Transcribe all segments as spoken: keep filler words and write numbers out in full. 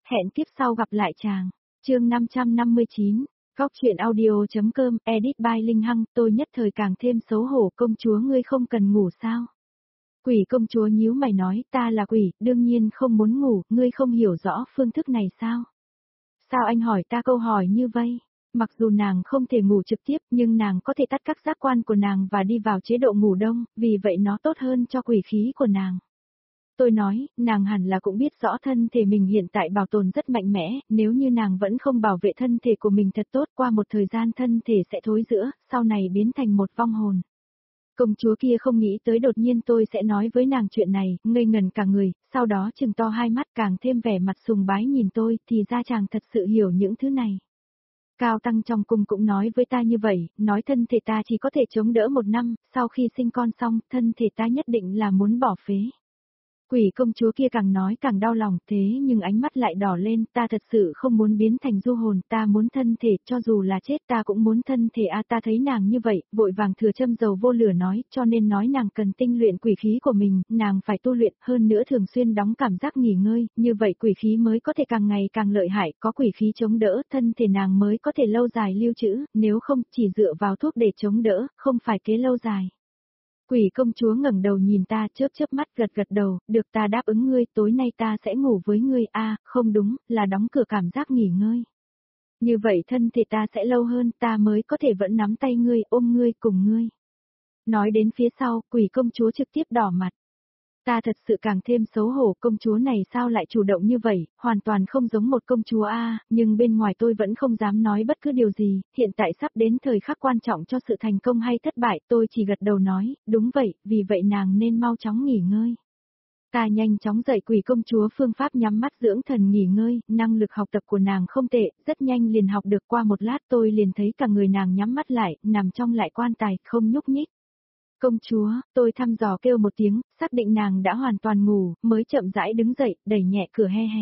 Hẹn kiếp sau gặp lại chàng. Chương năm trăm năm mươi chín, Góc truyện audio.com, edit by Linh Hăng, tôi nhất thời càng thêm xấu hổ, công chúa ngươi không cần ngủ sao? Quỷ công chúa nhíu mày nói, ta là quỷ, đương nhiên không muốn ngủ, ngươi không hiểu rõ phương thức này sao? Sao anh hỏi ta câu hỏi như vậy? Mặc dù nàng không thể ngủ trực tiếp nhưng nàng có thể tắt các giác quan của nàng và đi vào chế độ ngủ đông, vì vậy nó tốt hơn cho quỷ khí của nàng. Tôi nói, nàng hẳn là cũng biết rõ thân thể mình hiện tại bảo tồn rất mạnh mẽ, nếu như nàng vẫn không bảo vệ thân thể của mình thật tốt qua một thời gian thân thể sẽ thối rữa, sau này biến thành một vong hồn. Công chúa kia không nghĩ tới đột nhiên tôi sẽ nói với nàng chuyện này, ngây ngần cả người, sau đó trừng to hai mắt càng thêm vẻ mặt sùng bái nhìn tôi, thì ra chàng thật sự hiểu những thứ này. Cao tăng trong cung cũng nói với ta như vậy, nói thân thể ta chỉ có thể chống đỡ một năm, sau khi sinh con xong, thân thể ta nhất định là muốn bỏ phế. Quỷ công chúa kia càng nói càng đau lòng, thế nhưng ánh mắt lại đỏ lên, ta thật sự không muốn biến thành du hồn, ta muốn thân thể, cho dù là chết ta cũng muốn thân thể a. Ta thấy nàng như vậy, vội vàng thừa châm dầu vô lửa nói, cho nên nói nàng cần tinh luyện quỷ khí của mình, nàng phải tu luyện, hơn nữa thường xuyên đóng cảm giác nghỉ ngơi, như vậy quỷ khí mới có thể càng ngày càng lợi hại, có quỷ khí chống đỡ, thân thể nàng mới có thể lâu dài lưu trữ, nếu không, chỉ dựa vào thuốc để chống đỡ, không phải kế lâu dài. Quỷ công chúa ngẩng đầu nhìn ta chớp chớp mắt gật gật đầu, được ta đáp ứng ngươi, tối nay ta sẽ ngủ với ngươi, a à, không đúng, là đóng cửa cảm giác nghỉ ngơi. Như vậy thân thể ta sẽ lâu hơn, ta mới có thể vẫn nắm tay ngươi, ôm ngươi, cùng ngươi. Nói đến phía sau, quỷ công chúa trực tiếp đỏ mặt. Ta thật sự càng thêm xấu hổ, công chúa này sao lại chủ động như vậy, hoàn toàn không giống một công chúa a, à, nhưng bên ngoài tôi vẫn không dám nói bất cứ điều gì, hiện tại sắp đến thời khắc quan trọng cho sự thành công hay thất bại, tôi chỉ gật đầu nói, đúng vậy, vì vậy nàng nên mau chóng nghỉ ngơi. Ta nhanh chóng dạy quỷ công chúa phương pháp nhắm mắt dưỡng thần nghỉ ngơi, năng lực học tập của nàng không tệ, rất nhanh liền học được, qua một lát tôi liền thấy cả người nàng nhắm mắt lại, nằm trong lại quan tài, không nhúc nhích. Công chúa, tôi thăm dò kêu một tiếng, xác định nàng đã hoàn toàn ngủ, mới chậm rãi đứng dậy, đẩy nhẹ cửa he hé.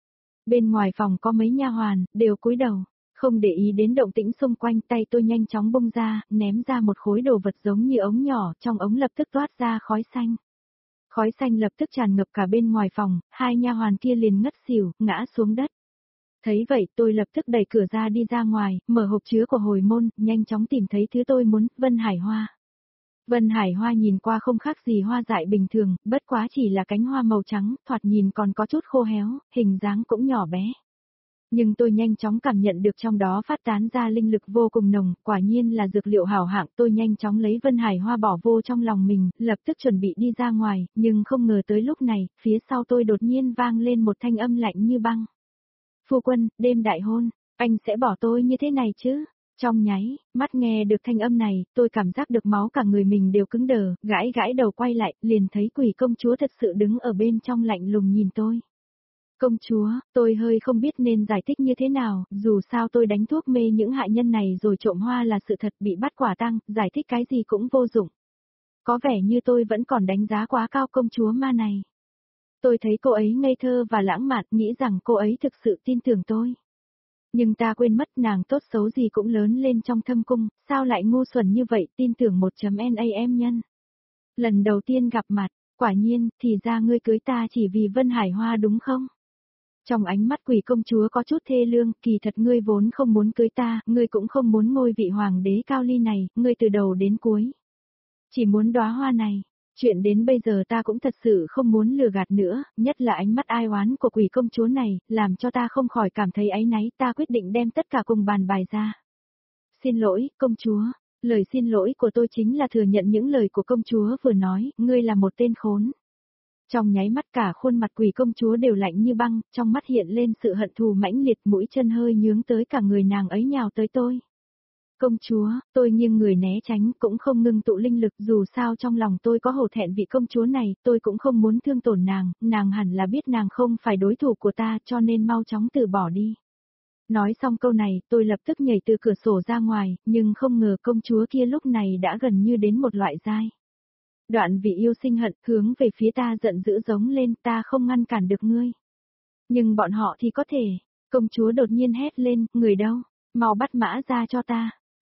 Bên ngoài phòng có mấy nha hoàn, đều cúi đầu, không để ý đến động tĩnh xung quanh, tay tôi nhanh chóng bung ra, ném ra một khối đồ vật giống như ống nhỏ, trong ống lập tức toát ra khói xanh. Khói xanh lập tức tràn ngập cả bên ngoài phòng, hai nha hoàn kia liền ngất xỉu, ngã xuống đất. Thấy vậy tôi lập tức đẩy cửa ra đi ra ngoài, mở hộp chứa của hồi môn, nhanh chóng tìm thấy thứ tôi muốn, Vân Hải Hoa. Vân Hải Hoa nhìn qua không khác gì hoa dại bình thường, bất quá chỉ là cánh hoa màu trắng, thoạt nhìn còn có chút khô héo, hình dáng cũng nhỏ bé. Nhưng tôi nhanh chóng cảm nhận được trong đó phát tán ra linh lực vô cùng nồng, quả nhiên là dược liệu hảo hạng, tôi nhanh chóng lấy Vân Hải Hoa bỏ vô trong lòng mình, lập tức chuẩn bị đi ra ngoài, nhưng không ngờ tới lúc này, phía sau tôi đột nhiên vang lên một thanh âm lạnh như băng. Phu quân, đêm đại hôn, anh sẽ bỏ tôi như thế này chứ? Trong nháy, mắt nghe được thanh âm này, tôi cảm giác được máu cả người mình đều cứng đờ, gãi gãi đầu quay lại, liền thấy quỷ công chúa thật sự đứng ở bên trong lạnh lùng nhìn tôi. Công chúa, tôi hơi không biết nên giải thích như thế nào, dù sao tôi đánh thuốc mê những hạ nhân này rồi trộm hoa là sự thật, bị bắt quả tang, giải thích cái gì cũng vô dụng. Có vẻ như tôi vẫn còn đánh giá quá cao công chúa ma này. Tôi thấy cô ấy ngây thơ và lãng mạn, nghĩ rằng cô ấy thực sự tin tưởng tôi. Nhưng ta quên mất nàng tốt xấu gì cũng lớn lên trong thâm cung, sao lại ngu xuẩn như vậy, tin tưởng một chấm nam nhân. Lần đầu tiên gặp mặt, quả nhiên, thì ra ngươi cưới ta chỉ vì Vân Hải Hoa đúng không? Trong ánh mắt quỷ công chúa có chút thê lương, kỳ thật ngươi vốn không muốn cưới ta, ngươi cũng không muốn ngôi vị hoàng đế cao ly này, ngươi từ đầu đến cuối. Chỉ muốn đóa hoa này. Chuyện đến bây giờ ta cũng thật sự không muốn lừa gạt nữa, nhất là ánh mắt ai oán của quỷ công chúa này, làm cho ta không khỏi cảm thấy áy náy, ta quyết định đem tất cả cùng bàn bài ra. Xin lỗi, công chúa, lời xin lỗi của tôi chính là thừa nhận những lời của công chúa vừa nói, ngươi là một tên khốn. Trong nháy mắt cả khuôn mặt quỷ công chúa đều lạnh như băng, trong mắt hiện lên sự hận thù mãnh liệt, mũi chân hơi nhướng tới cả người nàng ấy nhào tới tôi. Công chúa, tôi nghiêng người né tránh, cũng không ngưng tụ linh lực, dù sao trong lòng tôi có hổ thẹn vị công chúa này, tôi cũng không muốn thương tổn nàng, nàng hẳn là biết nàng không phải đối thủ của ta, cho nên mau chóng từ bỏ đi. Nói xong câu này, tôi lập tức nhảy từ cửa sổ ra ngoài, nhưng không ngờ công chúa kia lúc này đã gần như đến một loại giai. Đoạn vị yêu sinh hận, hướng về phía ta giận dữ giống lên, ta không ngăn cản được ngươi. Nhưng bọn họ thì có thể, công chúa đột nhiên hét lên, người đâu, mau bắt mã ra cho ta.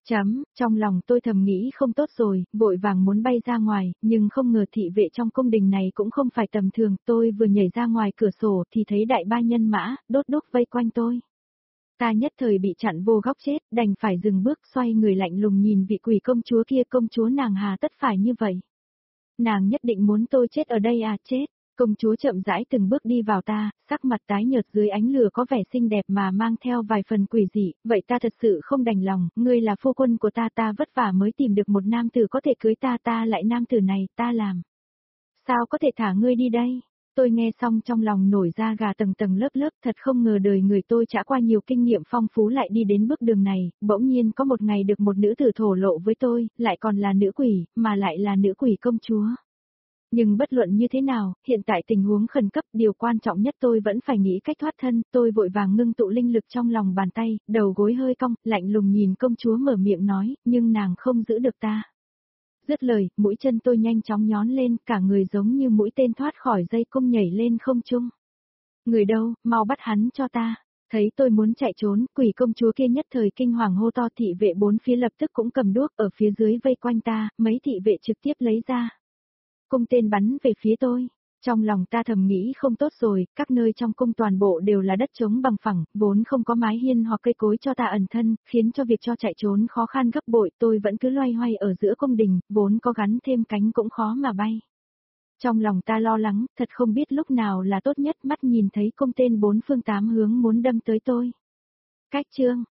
Chấm, trong lòng tôi thầm nghĩ không tốt rồi, vội vàng muốn bay ra ngoài, nhưng không ngờ thị vệ trong cung đình này cũng không phải tầm thường, tôi vừa nhảy ra ngoài cửa sổ thì thấy đại ba nhân mã, đốt đốt vây quanh tôi. Ta nhất thời bị chặn vô góc chết, đành phải dừng bước xoay người lạnh lùng nhìn vị quỷ công chúa kia, công chúa nàng hà tất phải như vậy. Nàng nhất định muốn tôi chết ở đây à, chết. Công chúa chậm rãi từng bước đi vào ta, sắc mặt tái nhợt dưới ánh lửa có vẻ xinh đẹp mà mang theo vài phần quỷ dị, vậy ta thật sự không đành lòng, ngươi là phu quân của ta, ta vất vả mới tìm được một nam tử có thể cưới ta, ta lại nam tử này, ta làm. Sao có thể thả ngươi đi đây? Tôi nghe xong trong lòng nổi da gà tầng tầng lớp lớp, thật không ngờ đời người tôi trải qua nhiều kinh nghiệm phong phú lại đi đến bước đường này, bỗng nhiên có một ngày được một nữ tử thổ lộ với tôi, lại còn là nữ quỷ, mà lại là nữ quỷ công chúa. Nhưng bất luận như thế nào, hiện tại tình huống khẩn cấp, điều quan trọng nhất tôi vẫn phải nghĩ cách thoát thân, tôi vội vàng ngưng tụ linh lực trong lòng bàn tay, đầu gối hơi cong, lạnh lùng nhìn công chúa mở miệng nói, nhưng nàng không giữ được ta. Dứt lời, mũi chân tôi nhanh chóng nhón lên, cả người giống như mũi tên thoát khỏi dây cung nhảy lên không trung. Người đâu, mau bắt hắn cho ta. Thấy tôi muốn chạy trốn, quỷ công chúa kia nhất thời kinh hoàng hô to, thị vệ bốn phía lập tức cũng cầm đuốc ở phía dưới vây quanh ta, mấy thị vệ trực tiếp lấy ra. Cung tên bắn về phía tôi. Trong lòng ta thầm nghĩ không tốt rồi, các nơi trong cung toàn bộ đều là đất trống bằng phẳng, vốn không có mái hiên hoặc cây cối cho ta ẩn thân, khiến cho việc cho chạy trốn khó khăn gấp bội, tôi vẫn cứ loay hoay ở giữa cung đình, vốn có gắn thêm cánh cũng khó mà bay. Trong lòng ta lo lắng, thật không biết lúc nào là tốt nhất, mắt nhìn thấy cung tên bốn phương tám hướng muốn đâm tới tôi. Cách chương